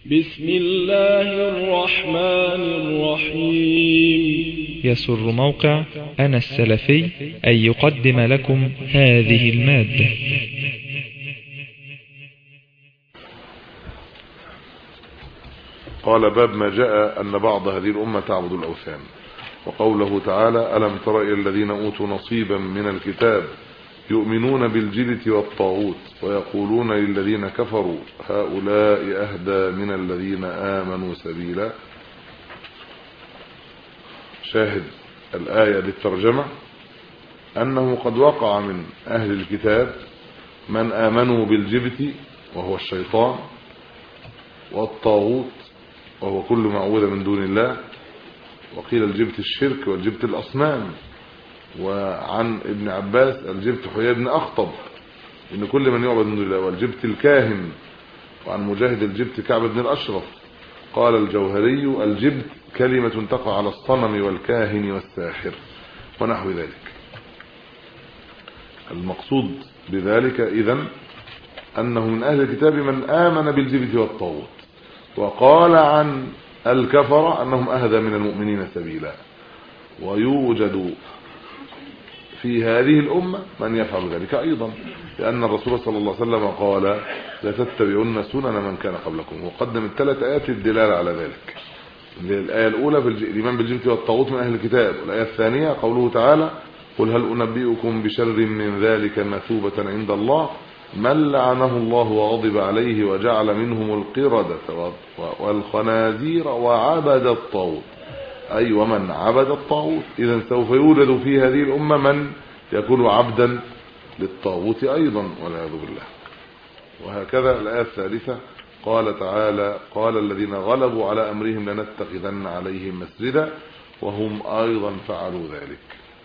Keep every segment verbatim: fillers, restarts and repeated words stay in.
بسم الله الرحمن الرحيم. يسر موقع أنا السلفي أن يقدم لكم هذه المادة. قال باب ما جاء أن بعض هذه الأمة تعبد الأوثان، وقوله تعالى: ألم تر إلى الذين أوتوا نصيبا من الكتاب يؤمنون بالجبت والطاغوت ويقولون للذين كفروا هؤلاء أهدى من الذين آمنوا سبيلا. شاهد الآية للترجمة أنه قد وقع من أهل الكتاب من آمنوا بالجبت وهو الشيطان، والطاغوت وهو كل معبود من دون الله، وقيل الجبت الشرك والجبت الأصنام. وعن ابن عباس الجبت حيي بن أخطب إن كل من يعبد من دون الله، والجبت الكاهن. وعن مجاهد الجبت كعب بن الأشرف. قال الجوهري: الجبت كلمة تقع على الصنم والكاهن والساحر ونحو ذلك. المقصود بذلك إذن أنه من أهل الكتاب من آمن بالجبت والطاغوت، وقال عن الكفر أنهم أهدى من المؤمنين سبيلا. ويوجد في هذه الأمة من يفعل ذلك أيضا، لأن الرسول صلى الله عليه وسلم قال: لتتبعن سنن من كان قبلكم. وقدم الثلاث آيات الدلالة على ذلك. الآية الأولى في الإيمان بالجبت والطاغوت من أهل الكتاب، والآية الثانية قوله تعالى: قل هل أنبئكم بشر من ذلك مثوبة عند الله من لعنه الله وغضب عليه وجعل منهم القردة والخنازير وعبد الطاغوت، أي ومن عبد الطاغوت. إذن سوف يوجد في هذه الأمة من يكون عبدا للطاغوت أيضا والعياذ بالله. وهكذا الآية الثالثة قال تعالى: قال الذين غلبوا على أمرهم لنتخذن عليهم مسجدا وهم أيضا فعلوا ذلك.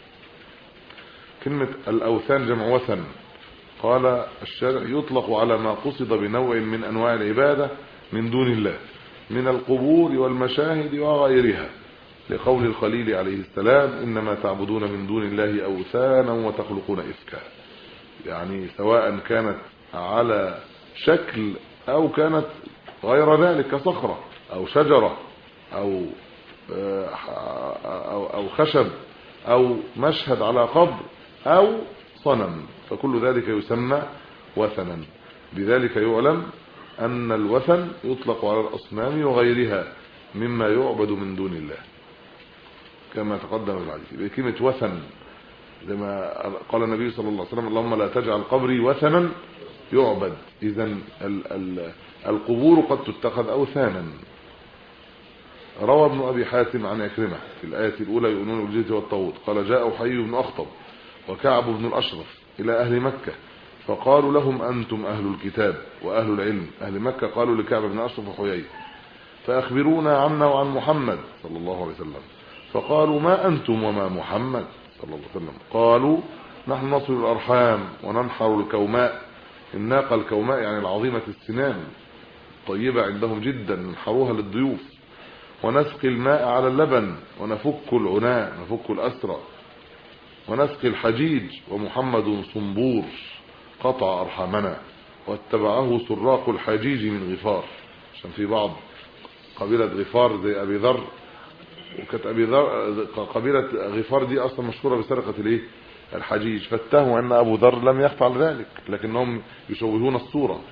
كلمة الأوثان جمع وثن. قال الشارع: يطلق على ما قصد بنوع من أنواع العبادة من دون الله من القبور والمشاهد وغيرها، لقول الخليل عليه السلام: إنما تعبدون من دون الله أوثانا وتخلقون إفكا. يعني سواء كانت على شكل أو كانت غير ذلك كصخرة أو شجرة أو أو أو خشب أو مشهد على قبر أو صنم، فكل ذلك يسمى وثنا. بذلك يعلم أن الوثن يطلق على الأصنام وغيرها مما يعبد من دون الله، كما تقدم في الحديث بكلمة وثن، لما قال النبي صلى الله عليه وسلم: اللهم لا تجعل قبري وثنا يعبد. إذن القبور قد تتخذ أوثانا. روى ابن أبي حاتم عن عكرمة في الآية الأولى: يؤمنون بالجبت والطاغوت. قال: جاء حيي بن أخطب وكعب بن الأشرف إلى أهل مكة فقالوا لهم: أنتم أهل الكتاب وأهل العلم. أهل مكة قالوا لكعب بن الأشرف وحيي: فأخبرونا عنا وعن محمد صلى الله عليه وسلم. فقالوا: ما أنتم وما محمد صلى الله عليه وسلم؟ قالوا: نحن نصل الأرحام وننحر الكوماء. الناقة الكوماء يعني العظيمة السنان، طيبة عندهم جدا، ننحروها للضيوف. ونسقي الماء على اللبن ونفك العناء، نفك الأسرى. ونسقي الحجيج، ومحمد صنبور قطع أرحامنا واتبعه سراق الحجيج من غفار. عشان في بعض قبيلة غفار زي أبي ذر، وكانت أبي ذر قبيلة غفار دي أصلا مشهورة بسرقة الايه الحجيج، فاتهموا أن أبو ذر لم يفعل ذلك لكنهم يشوهون الصورة.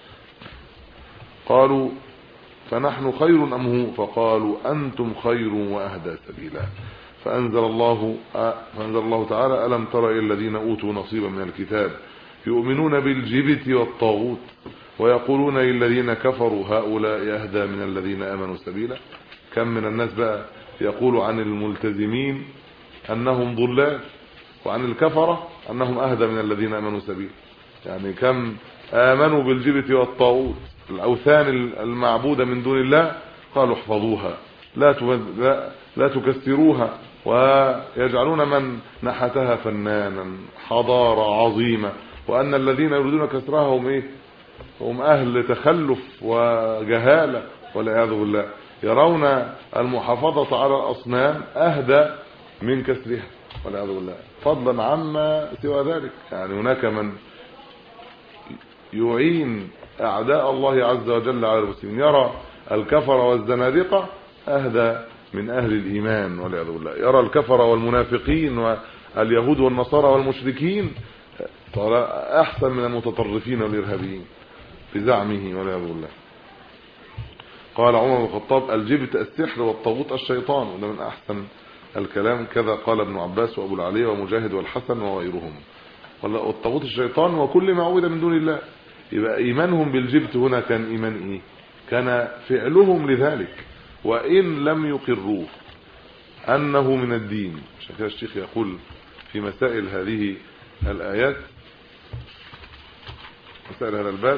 قالوا: فنحن خير أم هو؟ فقالوا: أنتم خير وأهدى سبيلا. فأنزل الله فأنزل الله تعالى: ألم تر إلى الذين أوتوا نصيبا من الكتاب يؤمنون بالجبت والطاغوت ويقولون للذين كفروا هؤلاء أهدى من الذين آمنوا سبيلا. كم من الناس بقى يقول عن الملتزمين أنهم ضلال، وعن الكفرة أنهم أهدى من الذين آمنوا سبيلا. يعني كم آمنوا بالجبت والطاغوت، الأوثان المعبودة من دون الله، قالوا: احفظوها لا لا, لا تكسروها، ويجعلون من نحتها فنانا حضارة عظيمة، وأن الذين يريدون كسرها هم إيه؟ هم أهل تخلف وجهالة والعياذ بالله. يرون المحافظة على الأصنام أهدى من كسرها والعياذ بالله، فضلا عما سوى ذلك. يعني هناك من يعين أعداء الله عز وجل على المسلمين، يرى الكفر والزنادقة أهدى من أهل الإيمان والعياذ بالله. يرى الكفر والمنافقين واليهود والنصارى والمشركين أحسن من المتطرفين والإرهابيين في زعمه والعياذ بالله. قال عمر بن الخطاب: الجبت السحر والطاغوت الشيطان، وده من أحسن الكلام. كذا قال ابن عباس وأبو العلي ومجاهد والحسن وغيرهم. والطاغوت الشيطان وكل ما عبد من دون الله. يبقى إيمانهم بالجبت هنا كان إيمان إيه؟ كان فعلهم لذلك وإن لم يقروه أنه من الدين. عشان كده الشيخ يقول في مسائل هذه الآيات، مسائل هذا الباب،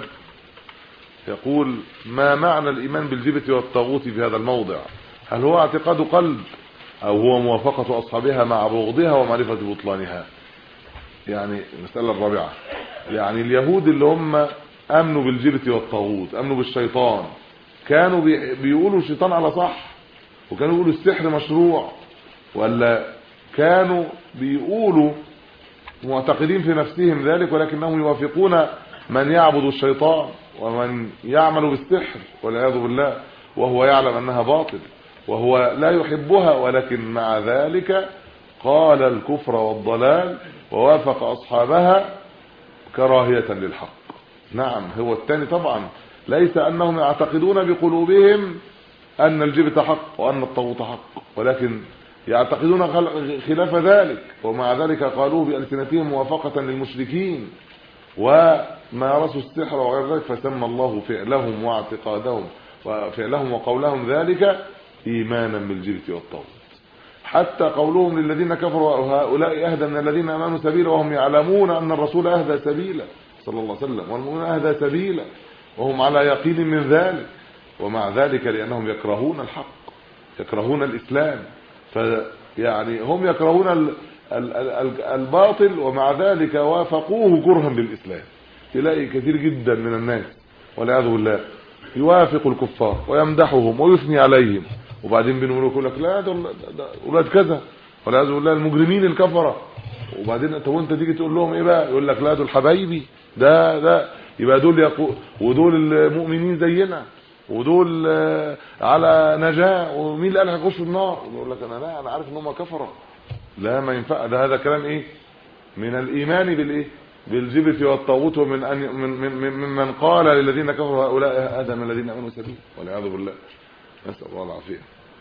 يقول: ما معنى الإيمان بالجبت والطاغوت في هذا الموضع؟ هل هو اعتقاد قلب أو هو موافقة أصحابها مع بغضها ومعرفة بطلانها؟ يعني المسألة الرابعة، يعني اليهود اللي هم أمنوا بالجبت والطاغوت، أمنوا بالشيطان، كانوا بيقولوا الشيطان على صح وكانوا بيقولوا السحر مشروع، ولا كانوا بيقولوا معتقدين في نفسهم ذلك ولكنهم يوافقون من يعبد الشيطان ومن يعمل بالسحر والعياذ بالله وهو يعلم أنها باطل وهو لا يحبها، ولكن مع ذلك قال الكفر والضلال ووافق أصحابها كراهية للحق. نعم، هو الثاني طبعا ليس أنهم يعتقدون بقلوبهم أن الجبت حق وأن الطاغوت حق، ولكن يعتقدون خلاف ذلك، ومع ذلك قالوه بألسنتهم موافقة للمشركين ومارسوا السحر وغير ذلك، فسمى الله فعلهم واعتقادهم وفعلهم وقولهم ذلك إيمانا بالجبت والطاغوت. حتى قولهم للذين كفروا: هؤلاء أهدى من الذين آمنوا سبيلا، وهم يعلمون أن الرسول أهدى سبيلا صلى الله عليه وسلم والمؤمنون أهدى سبيلا، وهم على يقين من ذلك، ومع ذلك لأنهم يكرهون الحق، يكرهون الإسلام، فيعني هم يكرهون الباطل ومع ذلك وافقوه كرها للإسلام. تلاقي كثير جدا من الناس والعياذ بالله يوافق الكفار ويمدحهم ويثني عليهم، وبعدين بنقول يقول لك لا دول اولاد كذا والعياذ بالله المجرمين الكفره، وبعدين انت وانت تيجي تقول لهم ايه بقى؟ يقول لك لا دول حبايبي، ده ده يبقى دول يقو ودول المؤمنين زينا ودول على نجاه، ومين اللي قال هيخشوا النار؟ يقول لك انا لا انا عارف ان هم كفره. لا ما ينفع، ده هذا كلام ايه؟ من الايمان بالايه؟ بالجبت والطاغوت، ومن ان من من ممن قال للذين كفروا هؤلاء اهدى من الذين امنوا سبيلا والعياذ بالله، نسال الله العافيه.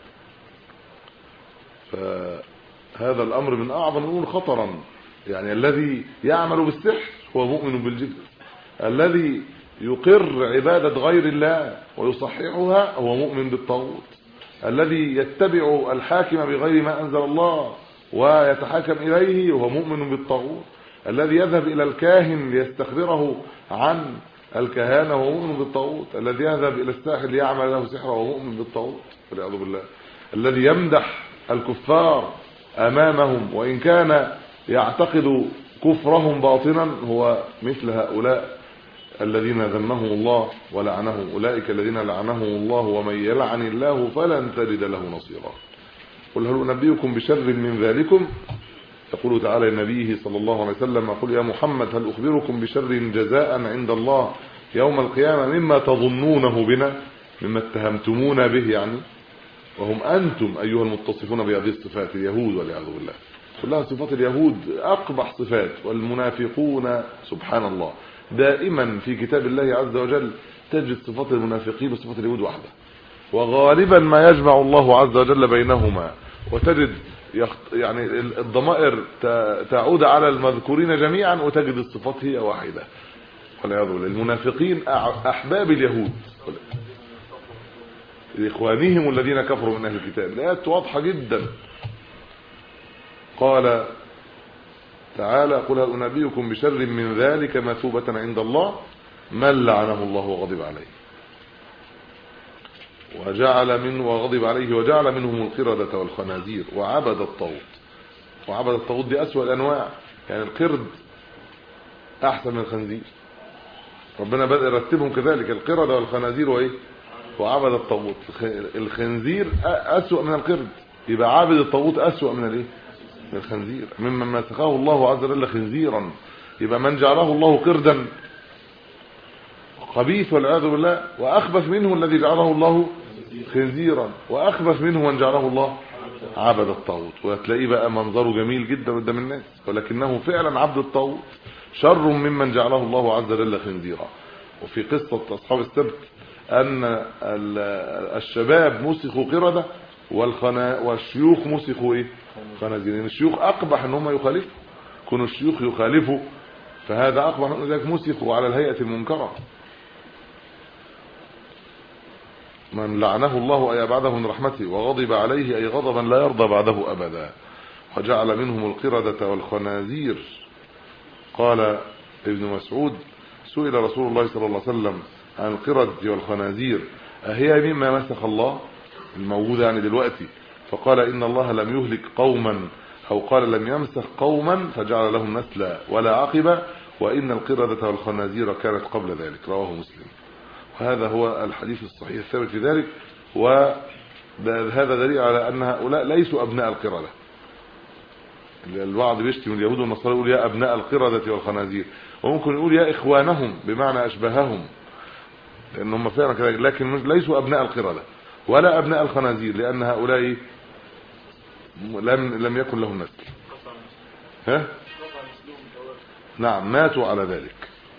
فهذا الامر من اعظم الامور خطرا. يعني الذي يعمل بالسحر هو مؤمن بالجبت، الذي يقر عباده غير الله ويصححها هو مؤمن بالطاغوت، الذي يتبع الحاكم بغير ما انزل الله ويتحاكم اليه وهو مؤمن بالطاغوت، الذي يذهب الى الكاهن ليستخبره عن الكهانه وهو مؤمن بالطاغوت، الذي يذهب الى الساحر ليعمل له سحرا وهو مؤمن بالطاغوت والعياذ بالله، الذي يمدح الكفار امامهم وان كان يعتقد كفرهم باطنا هو مثل هؤلاء الذين ذمهم الله ولعنهم، اولئك الذين لعنهم الله ومن يلعن الله فلن تجد له نصيرا. قل هل انبئكم بشر من ذلكم؟ يقول تعالى لنبيه صلى الله عليه وسلم: قل يا محمد هل اخبركم بشر جزاء عند الله يوم القيامه مما تظنونه بنا، مما اتهمتمونا به، يعني وهم انتم ايها المتصفون بهذه الصفات، اليهود والعياذ بالله، كلها صفات اليهود اقبح صفات، والمنافقون سبحان الله دائما في كتاب الله عز وجل تجد صفات المنافقين وصفات اليهود واحده، وغالبا ما يجمع الله عز وجل بينهما، وتجد يعني الضمائر تعود على المذكورين جميعا وتجد الصفات هي واحده والعياذ بالله. المنافقين احباب اليهود لاخوانهم الذين كفروا من اهل الكتاب، الايات واضحه جدا. قال تعالى: قل هل انبئكم بشر من ذلك مثوبة عند الله من لعنه الله وغضب عليه وجعل منه وغضب عليه وجعل منهم القردة والخنازير وعبد الطاغوت. وعبد الطاغوت دي اسوأ الانواع، يعني القرد احسن من الخنزير، ربنا بدأ يرتبهم كذلك، القردة والخنازير وايه وعبد الطاغوت. الخنزير اسوأ من القرد، يبقى عابد الطاغوت اسوأ من الايه من الخنزير، ممن مسخه الله عز وجل خنزيرا. يبقى من جعله الله قردا خبيث والعياذ بالله، واخبث منه الذي جعله الله خنزيرا، واخبث منه من جعله الله عبد الطاغوت. وهتلاقيه بقى منظره جميل جدا قدام الناس، ولكنه فعلا عبد الطاغوت شر ممن جعله الله عز وجل خنزيرا. وفي قصة أصحاب السبت أن الشباب مسخوا قردة والخنا والشيوخ مسخوا ايه خنازير. يعني الشيوخ اقبح ان هم يخالفوا، كانوا الشيوخ يخالفوا فهذا اقبح من ذلك، مسخوا على الهيئة المنكرة. من لعنه الله أي أبعده من رحمته وغضب عليه أي غضبا لا يرضى بعده أبدا، وجعل منهم القردة والخنازير. قال ابن مسعود سئل رسول الله صلى الله عليه وسلم عن القردة والخنازير أهي مما مسخ الله الموجودة يعني دلوقتي؟ فقال إن الله لم يهلك قوما، أو قال لم يمسخ قوما فجعل لهم نسلا ولا عقبة، وإن القردة والخنازير كانت قبل ذلك. رواه مسلم. وهذا هو الحديث الصحيح الثابت في ذلك، وهذا دليل على أن هؤلاء ليسوا أبناء القردة. البعض بيشتم اليهود والنصارى يقول يا أبناء القردة والخنازير، وممكن يقول يا إخوانهم بمعنى أشبههم، لأنهم فعلا كذلك، لكن ليسوا أبناء القردة ولا أبناء الخنازير، لأن هؤلاء لم لم يكن لهم نسل. ها؟ نعم ماتوا على ذلك.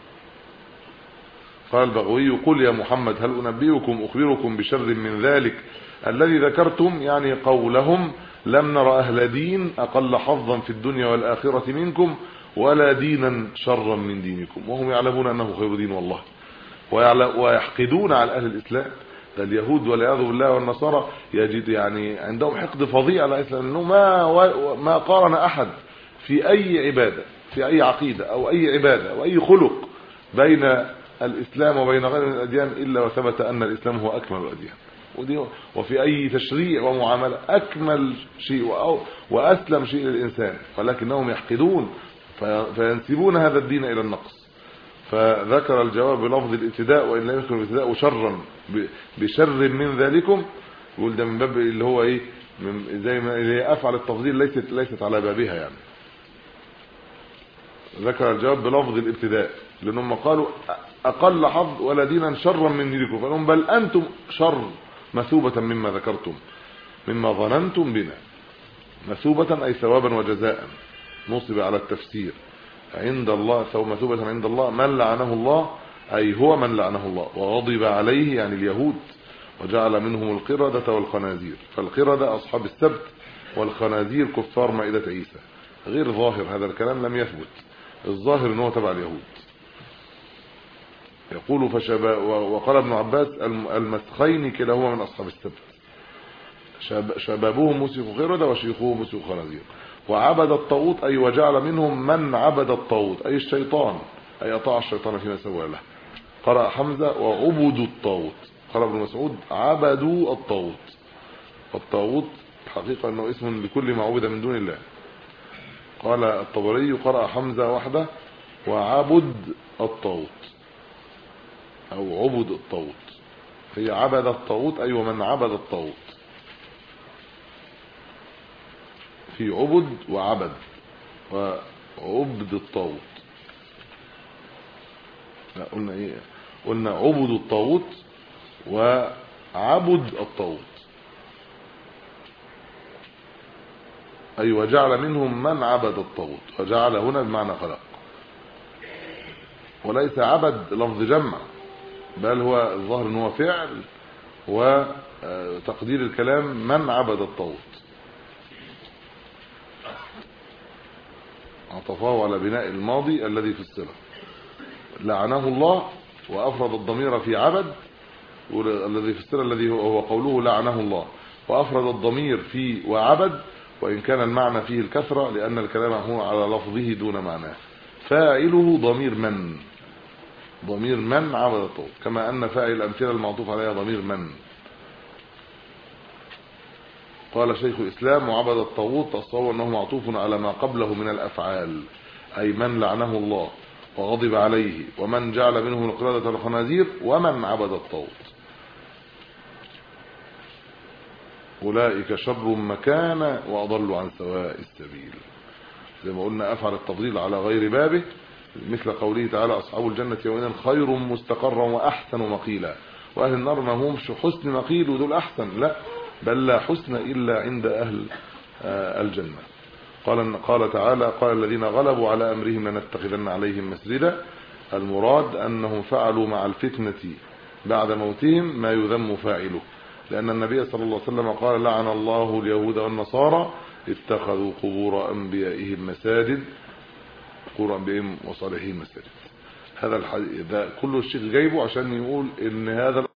قال البغوي قل يا محمد هل أنبئكم أخبركم بشر من ذلك الذي ذكرتم، يعني قولهم لم نرى أهل دين أقل حظا في الدنيا والآخرة منكم ولا دينا شرا من دينكم، وهم يعلمون أنه خير دين والله، ويحقدون على أهل الإسلام. ده اليهود والعياذ بالله والنصارى يجد يعني عندهم حقد فظيع على الإسلام، أنه ما ما قارن أحد في أي عبادة في أي عقيدة أو أي عبادة أو أي خلق بين الإسلام وبين غير الأديان إلا وثبت أن الإسلام هو أكمل الأديان، وفي أي تشريع ومعاملة أكمل شيء وأسلم شيء للإنسان، ولكنهم يحقدون فينسبون هذا الدين إلى النقص. فذكر الجواب بلفظ الابتداء وإن لم يكن الابتداء شرا بشر من ذلكم، يقول ده من باب اللي هو إيه زي ما أفعل التفضيل ليست ليست على بابها يعني. ذكر الجواب بلفظ الابتداء لأنهم قالوا أقل حظ ولا دينا شرا من دينكم، فلهم بل أنتم شر مثوبة مما ذكرتم مما ظننتم بنا. مثوبة أي ثوابا وجزاء، نصب على التفسير عند الله، ثواب مثوبة عند الله. من لعنه الله أي هو من لعنه الله وغضب عليه يعني اليهود، وجعل منهم القردة والخنازير. فالقردة أصحاب السبت والخنازير كفار مائدة عيسى. غير ظاهر هذا الكلام لم يثبت، الظاهر أنه تبع اليهود. يقول فشباب، وقال ابن عباس المسخين كلاهما من أصحاب السبت، شبابهم مسخوا قردة وشيخوهم مسخوا خنازير. وعبد الطاغوت أي وجعل منهم من عبد الطاغوت أي الشيطان، أي أطاع الشيطان فيما سوى له. قرأ حمزة وعبدوا الطاغوت. قال ابن مسعود عبدوا الطاغوت. والطاغوت حقيقة أنه اسم لكل ما عبد من دون الله. قال الطبري قرأ حمزة وحده وعبد الطاغوت أو عبد الطاغوت، هي عبد الطاغوت أي ومن عبد الطاغوت، في عبد وعبد وعبد الطاغوت. لا قلنا ايه، قلنا عبد الطاغوت وعبد الطاغوت، اي وجعل منهم من عبد الطاغوت. وجعل هنا بمعنى خلق، وليس عبد لفظ جمع، بل هو الظاهر ان هو فعل، وتقدير الكلام من عبد الطاغوت. عطفاه على بناء الماضي الذي في الصلة. لعنه الله وأفرد الضمير في عبد، الذي في الصلة الذي هو قوله لعنه الله، وأفرد الضمير في وعبد، وإن كان المعنى فيه الكثرة لأن الكلام هو على لفظه دون معناه. فاعله ضمير من، ضمير من عبد الطاغوت، كما أن فاعل الأمثلة المعطوف عليها ضمير من. قال شيخ الإسلام وعبد الطاغوت تصور أنه معطوف على ما قبله من الأفعال، أي من لعنه الله وغضب عليه ومن جعل منهم القردة والخنازير ومن عبد الطاغوت. أولئك شر مكانا وأضلوا عن سواء السبيل. زي ما قلنا أفعل التفضيل على غير بابه مثل قوله تعالى أصحاب الجنة يومئذ خير مستقرا وأحسن مقيلا، وأهل النار ما همش حسن مقيل ودول أحسن، لا بل لا حسن إلا عند أهل الجنة. قال قال تعالى قال الذين غلبوا على أمرهم لنتخذن عليهم مسجدا، المراد أنهم فعلوا مع الفتنة بعد موتهم ما يذم فاعله، لأن النبي صلى الله عليه وسلم قال لعن الله اليهود والنصارى اتخذوا قبور أنبيائهم مساجد، قبور أنبيائهم وصالحين مساجد. هذا الحديث ده كله الشيخ جايبه عشان يقول إن هذا